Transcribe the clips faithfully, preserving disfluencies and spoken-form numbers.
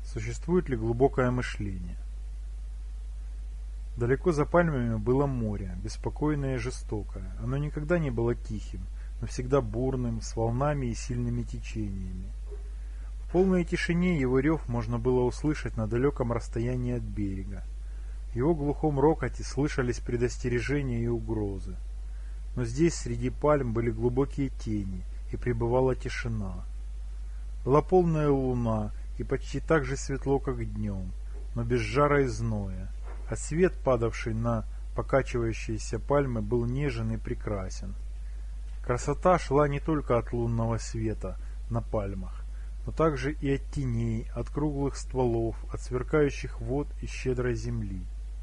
Существует ли глубокое мышление? Далеко за пальмами было море, беспокойное и жестокое. Оно никогда не было тихим, но всегда бурным, с волнами и сильными течениями. В полной тишине его рев можно было услышать на далеком расстоянии от берега. В его глухом рокоте слышались предостережения и угрозы. Но здесь среди пальм были глубокие тени, и пребывала тишина. Была полная луна, и почти так же светло, как днем, но без жара и зноя, а свет, падавший на покачивающиеся пальмы, был нежен и прекрасен. Красота шла не только от лунного света на пальмах, но также и от теней, от круглых стволов, от сверкающих вод и щедрой земли.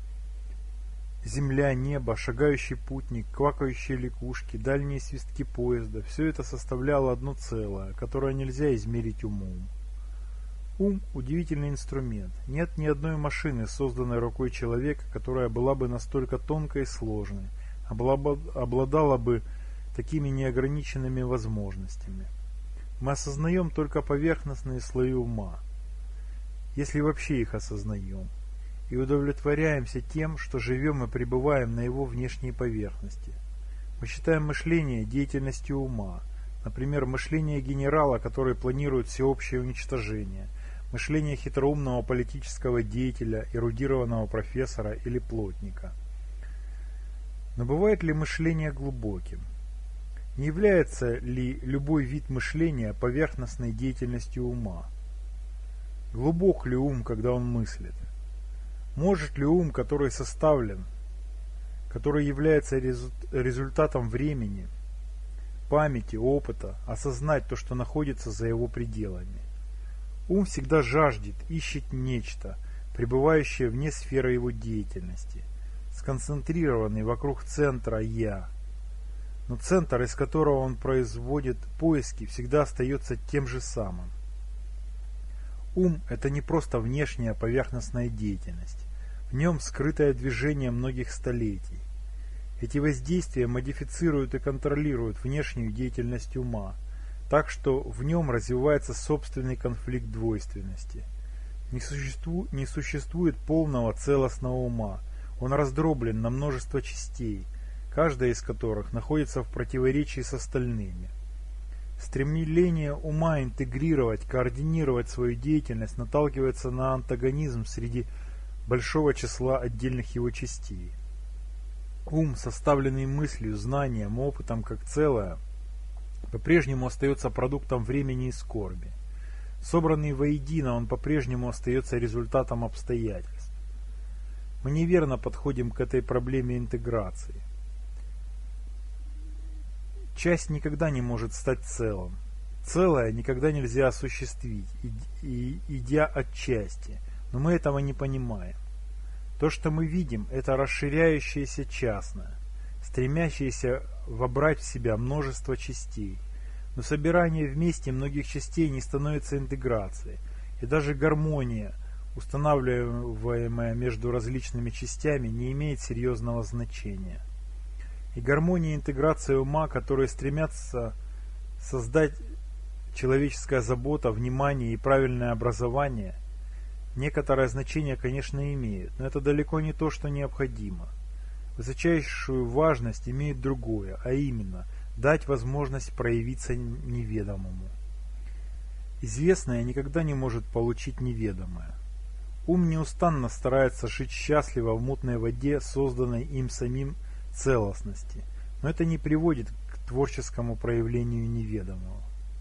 Земля, небо, шагающий путник, квакающие лягушки, дальние свистки поезда – все это составляло одно целое, которое нельзя измерить умом. Ум – удивительный инструмент. Нет ни одной машины, созданной рукой человека, которая была бы настолько тонкой и сложной, обладала бы такими неограниченными возможностями. Мы осознаем только поверхностные слои ума, если вообще их осознаем, и удовлетворяемся тем, что живем и пребываем на его внешней поверхности. Мы считаем мышление деятельностью ума, например, мышление генерала, который планирует всеобщее уничтожение, мышление хитроумного политического деятеля, эрудированного профессора или плотника. Но бывает ли мышление глубоким? Не является ли любой вид мышления поверхностной деятельностью ума? Глубок ли ум, когда он мыслит? Может ли ум, который составлен, который является результатом времени, памяти, опыта, осознать то, что находится за его пределами? Ум всегда жаждет, ищет нечто, пребывающее вне сферы его деятельности, сконцентрированный вокруг центра «я». Но центр, из которого он производит поиски, всегда остается тем же самым. Ум – это не просто внешняя поверхностная деятельность. В нем скрытое движение многих столетий. Эти воздействия модифицируют и контролируют внешнюю деятельность ума, так что в нем развивается собственный конфликт двойственности. Не, существу, не существует полного целостного ума, он раздроблен на множество частей, каждая из которых находится в противоречии с остальными. Стремление ума интегрировать, координировать свою деятельность наталкивается на антагонизм среди большого числа отдельных его частей. Ум, составленный мыслью, знанием, опытом как целое, по-прежнему остается продуктом времени и скорби. Собранный воедино, он по-прежнему остается результатом обстоятельств. Мы неверно подходим к этой проблеме интеграции. Часть никогда не может стать целым. Целое никогда нельзя осуществить, идя от части, но мы этого не понимаем. То, что мы видим, это расширяющееся частное, стремящееся вобрать в себя множество частей. Но собирание вместе многих частей не становится интеграцией, и даже гармония, устанавливаемая между различными частями, не имеет серьезного значения. И гармония и интеграция ума, которые стремятся создать человеческая забота, внимание и правильное образование, некоторое значение, конечно, имеют, но это далеко не то, что необходимо. Высочайшую важность имеет другое, а именно дать возможность проявиться неведомому. Известное никогда не может получить неведомое. Ум неустанно старается жить счастливо в мутной воде, созданной им самим целостности, но это не приводит к творческому проявлению неведомого.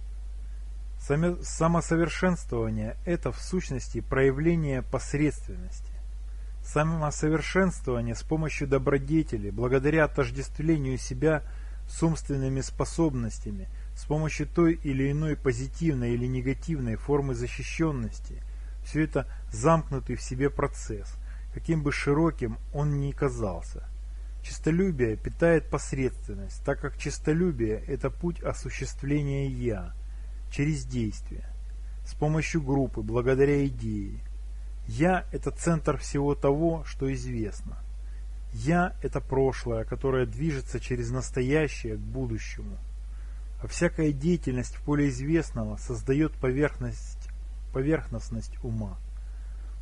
Самосовершенствование – это в сущности проявление посредственности. Самосовершенствование с помощью добродетели, благодаря отождествлению себя с умственными способностями, с помощью той или иной позитивной или негативной формы защищенности – все это замкнутый в себе процесс, каким бы широким он ни казался. Честолюбие питает посредственность, так как честолюбие – это путь осуществления «я» через действие, с помощью группы, благодаря идее. «Я» – это центр всего того, что известно. «Я» – это прошлое, которое движется через настоящее к будущему. А всякая деятельность в поле известного создает поверхность, поверхностность ума.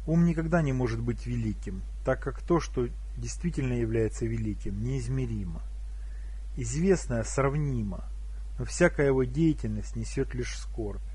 Ум никогда не может быть великим, так как то, что действительно является великим, неизмеримо. Известное сравнимо, но всякая его деятельность несет лишь скорбь.